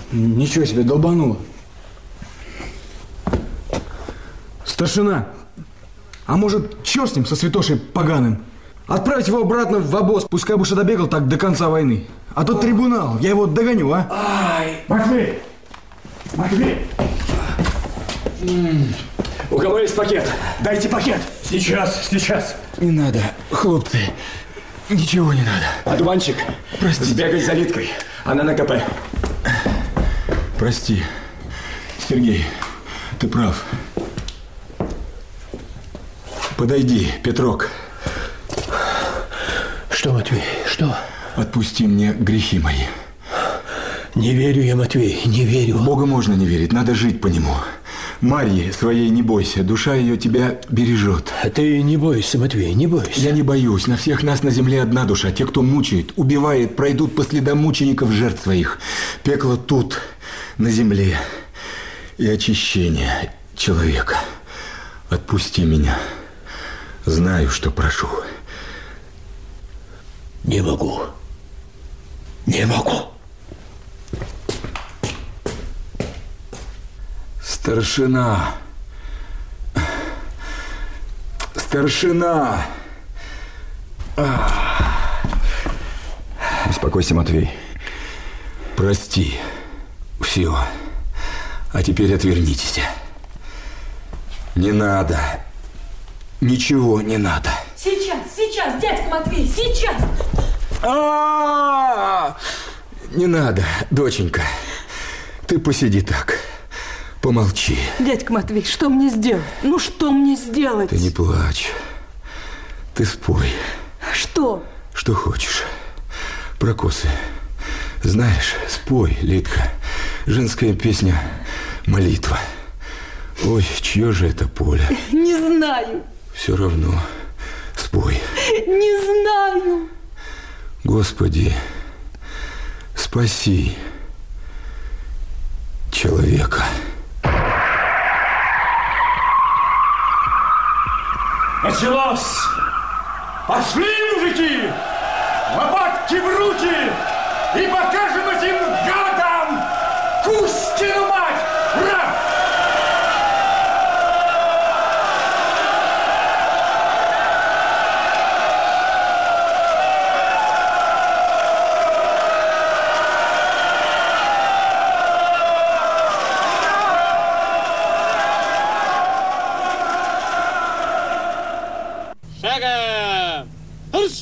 Ничего себе, долбануло. Старшина, а может, черт с ним, со святошей поганым? Отправить его обратно в обоз, пускай бы что добегал так до конца войны. А тут трибунал, я его догоню, а? Ай! Матвей! Матвей! У кого есть пакет? Дайте пакет! Сейчас! Не надо, хлопцы, ничего не надо. Одуванчик, прости. Сбегай за Литкой, она на КП. Прости, Сергей, ты прав. Подойди, Петрок. Что, Матвей, что? Отпусти мне грехи мои. Не верю я, Матвей, не верю. В Бога можно не верить, надо жить по Нему. Марьи своей не бойся, душа ее тебя бережет. Ты не бойся, Матвей, не бойся. Я не боюсь, на всех нас на земле одна душа. Те, кто мучает, убивает, пройдут по следам мучеников жертв своих. Пекло тут, на земле, и очищение человека. Отпусти меня. Знаю, что прошу. Не могу. Не могу. Старшина. Старшина. Успокойся, Матвей. Прости. Все. А теперь отвернитесь. Не надо. Ничего не надо. Сейчас, дядька Матвей, сейчас! Не надо, доченька. Ты посиди так. Помолчи. Дядька Матвей, что мне сделать? Ну, что мне сделать? Ты не плачь. Ты спой. Что? Что хочешь. Про косы. Знаешь, спой, Литка. Женская песня «Молитва». Ой, чье же это поле? Не знаю. Все равно. Спой. Не знаю. Господи, спаси человека. Началось! Пошли, мужики! Лопатки в руки! И покажем этим гадам Кузькину мать! Ура! Шагом! Марш!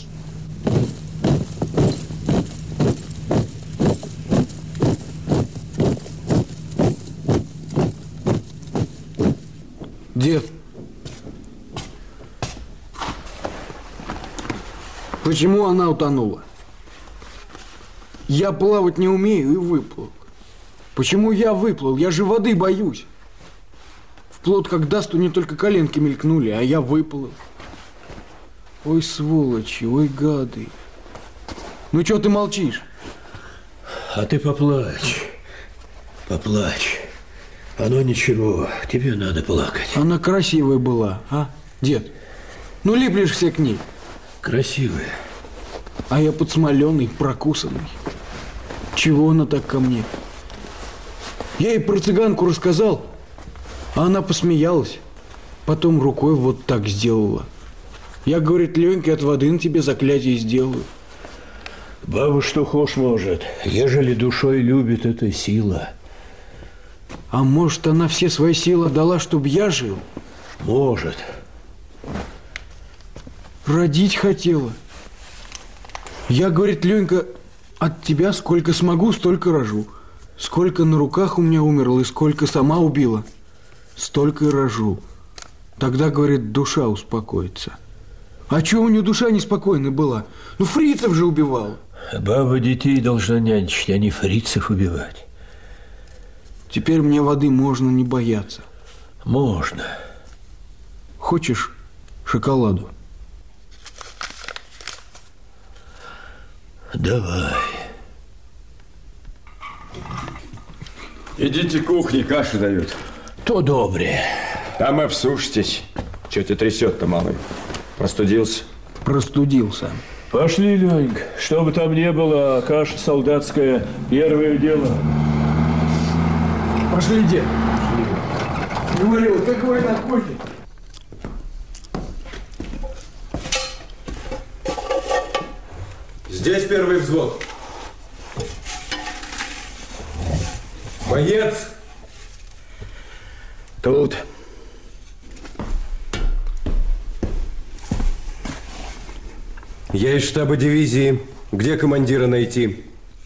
Дед, почему она утонула? Я плавать не умею и выплыл. Почему я выплыл? Я же воды боюсь. Вплоть как даст, то не только коленки мелькнули, а я выплыл. Ой, сволочи, ой, гады. Ну, что ты молчишь? А ты поплачь. Поплачь. Оно ничего, тебе надо плакать. Она красивая была, а, дед? Ну, липлешь все к ней. Красивая. А я подсмоленный, прокусанный. Чего она так ко мне? Я ей про цыганку рассказал, а она посмеялась. Потом рукой вот так сделала. Я, говорит, Леньке от воды на тебе заклятие сделаю. Баба что хошь может. Ежели душой любит, это сила. А может, она все свои силы дала, чтобы я жил? Может. Родить хотела. Я, говорит, Ленька, от тебя сколько смогу, столько рожу. Сколько на руках у меня умерло и сколько сама убила, столько и рожу. Тогда, говорит, душа успокоится. А чего у нее душа неспокойная была? Ну, фрицев же убивал. Баба детей должна нянчить, а не фрицев убивать. Теперь мне воды можно не бояться. Можно. Хочешь шоколаду? Давай. Идите к кухне, кашу дают. То добре. Там обсушитесь. Че ты трясет-то, малый? Простудился? Простудился. Пошли, Ленька. Что бы там ни было, каша солдатская – первое дело. Пошли, дед. Говорил, какой наркотик. Здесь первый взвод. Боец. Тут. Я из штаба дивизии. Где командира найти?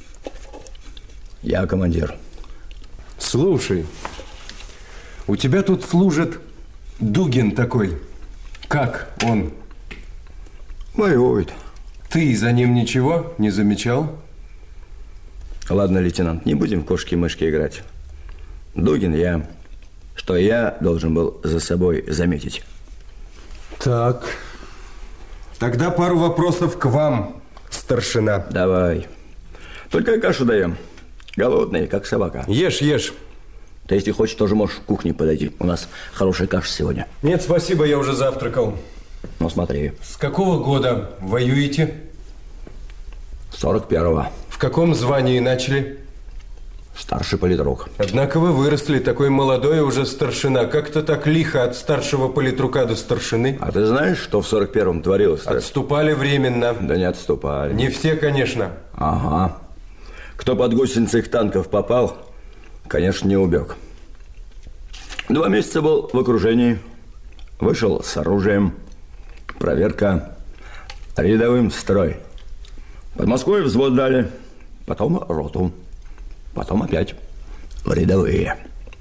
Я командир. Слушай, у тебя тут служит Дугин такой. Как он? Воюет. Ты за ним ничего не замечал? Ладно, лейтенант, не будем в кошки-мышки играть. Дугин я. Что я должен был за собой заметить. Так. Тогда пару вопросов к вам, старшина. Давай. Только кашу даем. Голодный, как собака. Ешь, ешь. Ты, если хочешь, тоже можешь к кухне подойти. У нас хорошая каша сегодня. Нет, спасибо, я уже завтракал. Ну, смотри. С какого года воюете? 41-го. В каком звании начали? Старший политрук. Однако вы выросли, такой молодой уже старшина. Как-то так лихо от старшего политрука до старшины. А ты знаешь, что в 41-м творилось-то? Отступали временно. Да не отступали. Не все, конечно. Ага. Кто под гусеницы их танков попал, конечно, не убег. 2 месяца был в окружении. Вышел с оружием. Проверка. Рядовым строй. Под Москвой взвод дали. Потом роту. Потом опять в рядовые.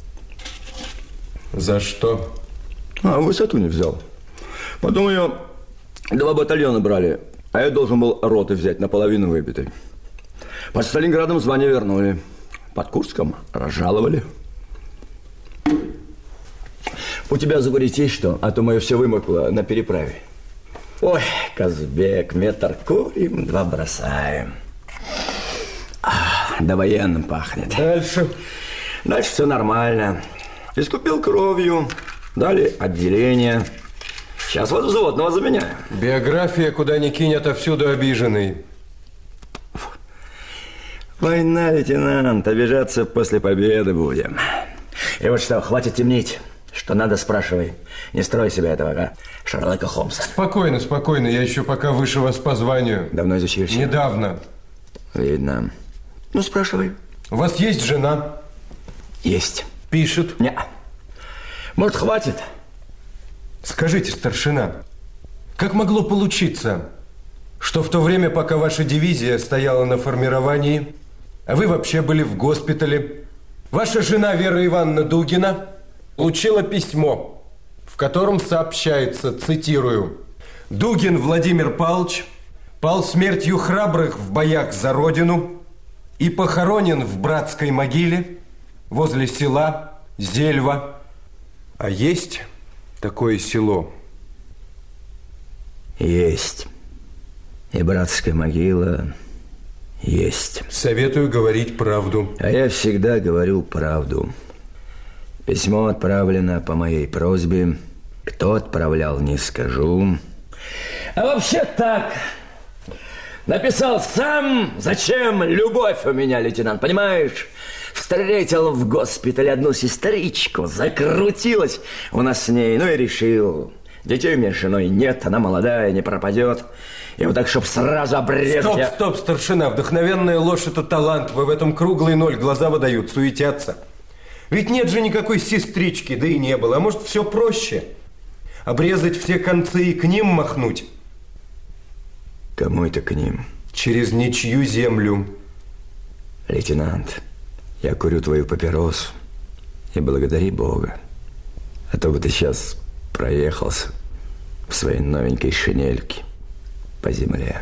За что? Высоту не взял. Потом ее 2 батальона брали, а я должен был роты взять, наполовину выбитой. Под Сталинградом звание вернули. Под Курском разжаловали. У тебя закурить есть что? А то мое все вымокло на переправе. Ой, Казбек, метр курим, 2 бросаем. Да военным пахнет. Дальше? Дальше все нормально. Искупил кровью, дали отделение. Сейчас вот взводного заменяем. Биография, куда ни кинь, отовсюду обиженный. Война, лейтенант, обижаться после победы будем. И вот что, хватит темнить. Что надо, спрашивай. Не строй себя этого, а? Шерлока Холмса. Спокойно, спокойно. Я еще пока выше вас по званию. Давно изучился? Недавно. Видно. Ну, спрашивай. У вас есть жена? Есть. Пишет? Не. Может, хватит? Скажите, старшина, как могло получиться, что в то время, пока ваша дивизия стояла на формировании, а вы вообще были в госпитале, ваша жена Вера Ивановна Дугина получила письмо, в котором сообщается, цитирую: «Дугин Владимир Павлович пал смертью храбрых в боях за Родину и похоронен в братской могиле возле села Зельва». А есть такое село? Есть. И братская могила есть. Советую говорить правду. А я всегда говорю правду. Письмо отправлено по моей просьбе. Кто отправлял, не скажу. А вообще так. Написал сам. Зачем любовь у меня, лейтенант, понимаешь? Встретил в госпитале одну сестричку. Закрутилась у нас с ней. Ну и решил. Детей у меня с женой нет. Она молодая, не пропадет. И вот так, чтоб сразу обрезать... Стоп, стоп, старшина. Вдохновенная ложь – это талант. Вы в этом круглый ноль. Глаза выдают, суетятся. Ведь нет же никакой сестрички, да и не было. А может, все проще? Обрезать все концы и к ним махнуть? Кому это к ним? Через ничью землю. Лейтенант, я курю твою папиросу и благодари Бога. А то бы ты сейчас проехался в своей новенькой шинельке по земле.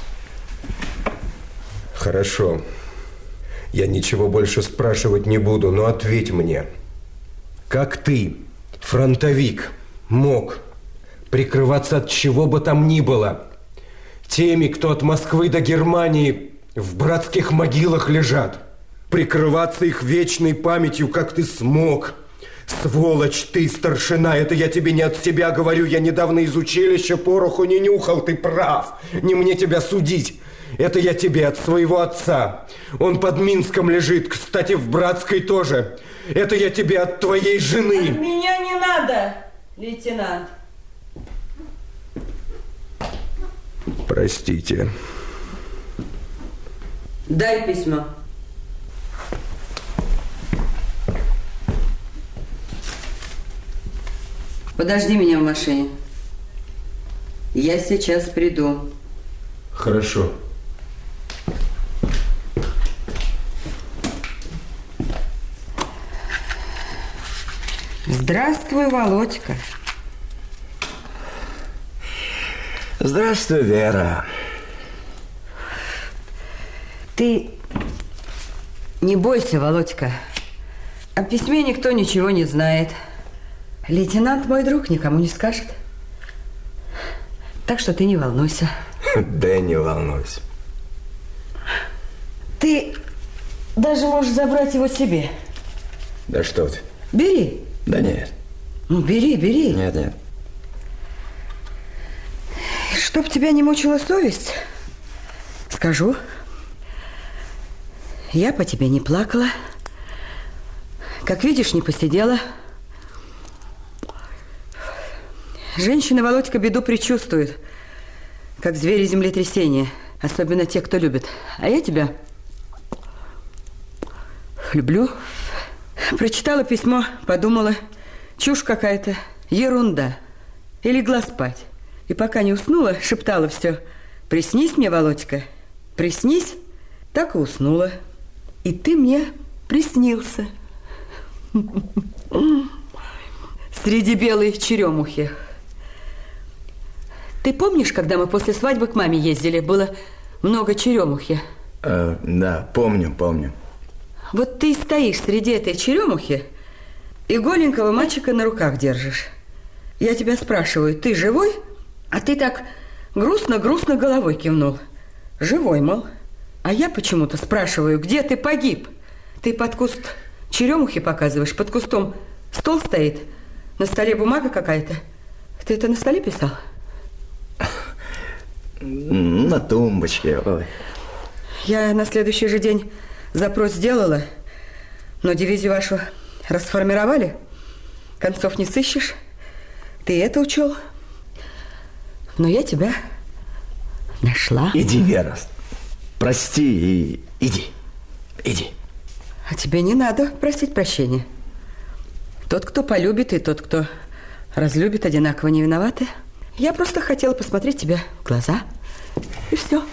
Хорошо. Я ничего больше спрашивать не буду, но ответь мне. Как ты, фронтовик, мог прикрываться от чего бы там ни было теми, кто от Москвы до Германии в братских могилах лежат? Прикрываться их вечной памятью, как ты смог? Сволочь ты, старшина, это я тебе не от себя говорю. Я недавно из училища пороху не нюхал, ты прав. Не мне тебя судить. Это я тебе от своего отца. Он под Минском лежит, кстати, в Братской тоже. Это я тебе от твоей жены. От меня не надо, лейтенант. Простите. Дай письмо. Подожди меня в машине. Я сейчас приду. Хорошо. Здравствуй, Володька. Здравствуй, Вера. Ты не бойся, Володька. О письме никто ничего не знает. Лейтенант мой друг никому не скажет. Так что ты не волнуйся. Да не волнуйся. Ты даже можешь забрать его себе. Да что ты? Бери. Да нет. Ну, бери, бери. Нет, нет. Чтоб тебя не мучила совесть, скажу. Я по тебе не плакала. Как видишь, не посидела. Женщины, Володька, беду предчувствуют, как звери землетрясения, особенно те, кто любит. А я тебя люблю. Прочитала письмо, подумала, чушь какая-то, ерунда. И легла спать. И пока не уснула, шептала все: приснись мне, Володька, приснись. Так и уснула. И ты мне приснился. Среди белой черемухи. Ты помнишь, когда мы после свадьбы к маме ездили, было много черемухи? Да, помню. Вот ты стоишь среди этой черемухи и голенького мальчика на руках держишь. Я тебя спрашиваю, ты живой? А ты так грустно-грустно головой кивнул. Живой, мол. А я почему-то спрашиваю, где ты погиб? Ты под куст черемухи показываешь, под кустом стол стоит, на столе бумага какая-то. Ты это на столе писал? На тумбочке. Ой. Я на следующий же день запрос сделала, но дивизию вашу расформировали. Концов не сыщешь. Ты это учел. Но я тебя нашла. Иди, Вера. Прости и иди. А тебе не надо просить прощения. Тот, кто полюбит, и тот, кто разлюбит, одинаково не виноваты. Я просто хотела посмотреть тебе в глаза. И все.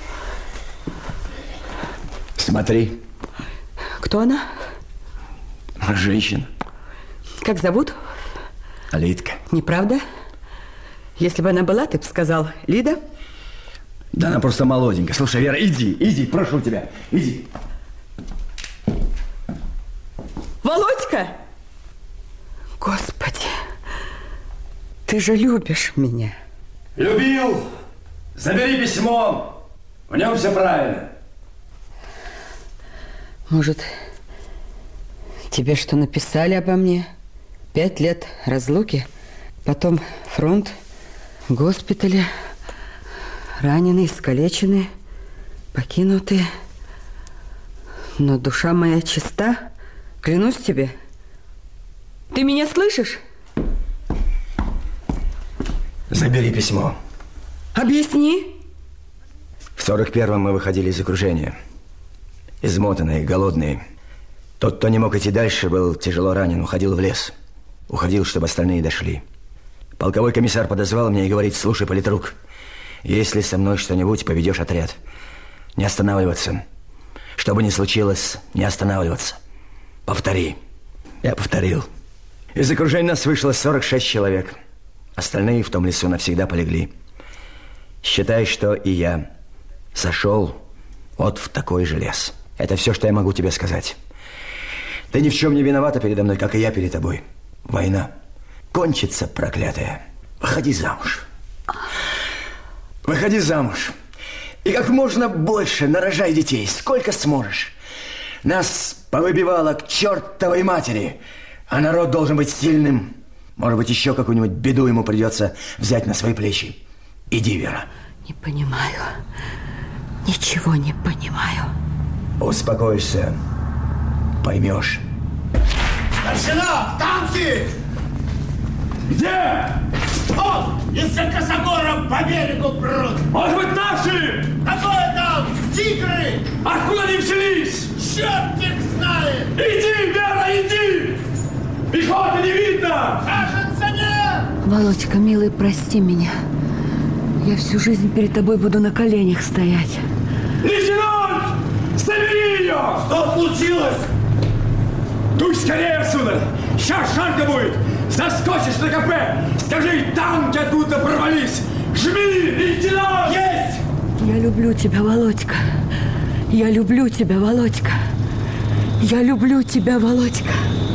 Смотри. Кто она? Женщина. Как зовут? Лидка. Неправда? Если бы она была, ты бы сказал: Лида? Да она просто молоденькая. Слушай, Вера, иди, прошу тебя, иди. Володька! Господи, ты же любишь меня. Любил. Забери письмо. В нем все правильно. Может, тебе что написали обо мне? 5 лет разлуки, потом фронт, госпитали, раненые, искалеченные, покинутые. Но душа моя чиста, клянусь тебе. Ты меня слышишь? Забери письмо. Объясни. В 41-м мы выходили из окружения. Измотанные, голодные. Тот, кто не мог идти дальше, был тяжело ранен, уходил в лес. Уходил, чтобы остальные дошли. Полковой комиссар подозвал меня и говорит: слушай, политрук, если со мной что-нибудь, поведешь отряд. Не останавливаться. Что бы ни случилось, не останавливаться. Повтори. Я повторил. Из окружения нас вышло 46 человек. Остальные в том лесу навсегда полегли. Считай, что и я сошел вот в такой же лес. Это все, что я могу тебе сказать. Ты ни в чем не виновата передо мной, как и я перед тобой. Война кончится, проклятая. Выходи замуж. Выходи замуж. И как можно больше нарожай детей, сколько сможешь. Нас повыбивало к чертовой матери, а народ должен быть сильным. Может быть, еще какую-нибудь беду ему придется взять на свои плечи. Иди, Вера. Не понимаю. Ничего не понимаю. Успокойся. Поймешь. Старшина, танки! Где? Он из-за косогора по берегу прут. Может быть, наши? Какое там? Тигры! Откуда они взялись? Черт их знает! Иди, Вера, иди! Пехоты не видно! Кажется, нет! Володька, милый, прости меня. Я всю жизнь перед тобой буду на коленях стоять. Лейтенант! Собери ее! Что случилось? Дуй скорее отсюда! Сейчас жарко будет! Заскочишь на КП! Скажи, танки откуда прорвались! Жми, лейтенант! Есть! Я люблю тебя, Володька. Я люблю тебя, Володька. Я люблю тебя, Володька.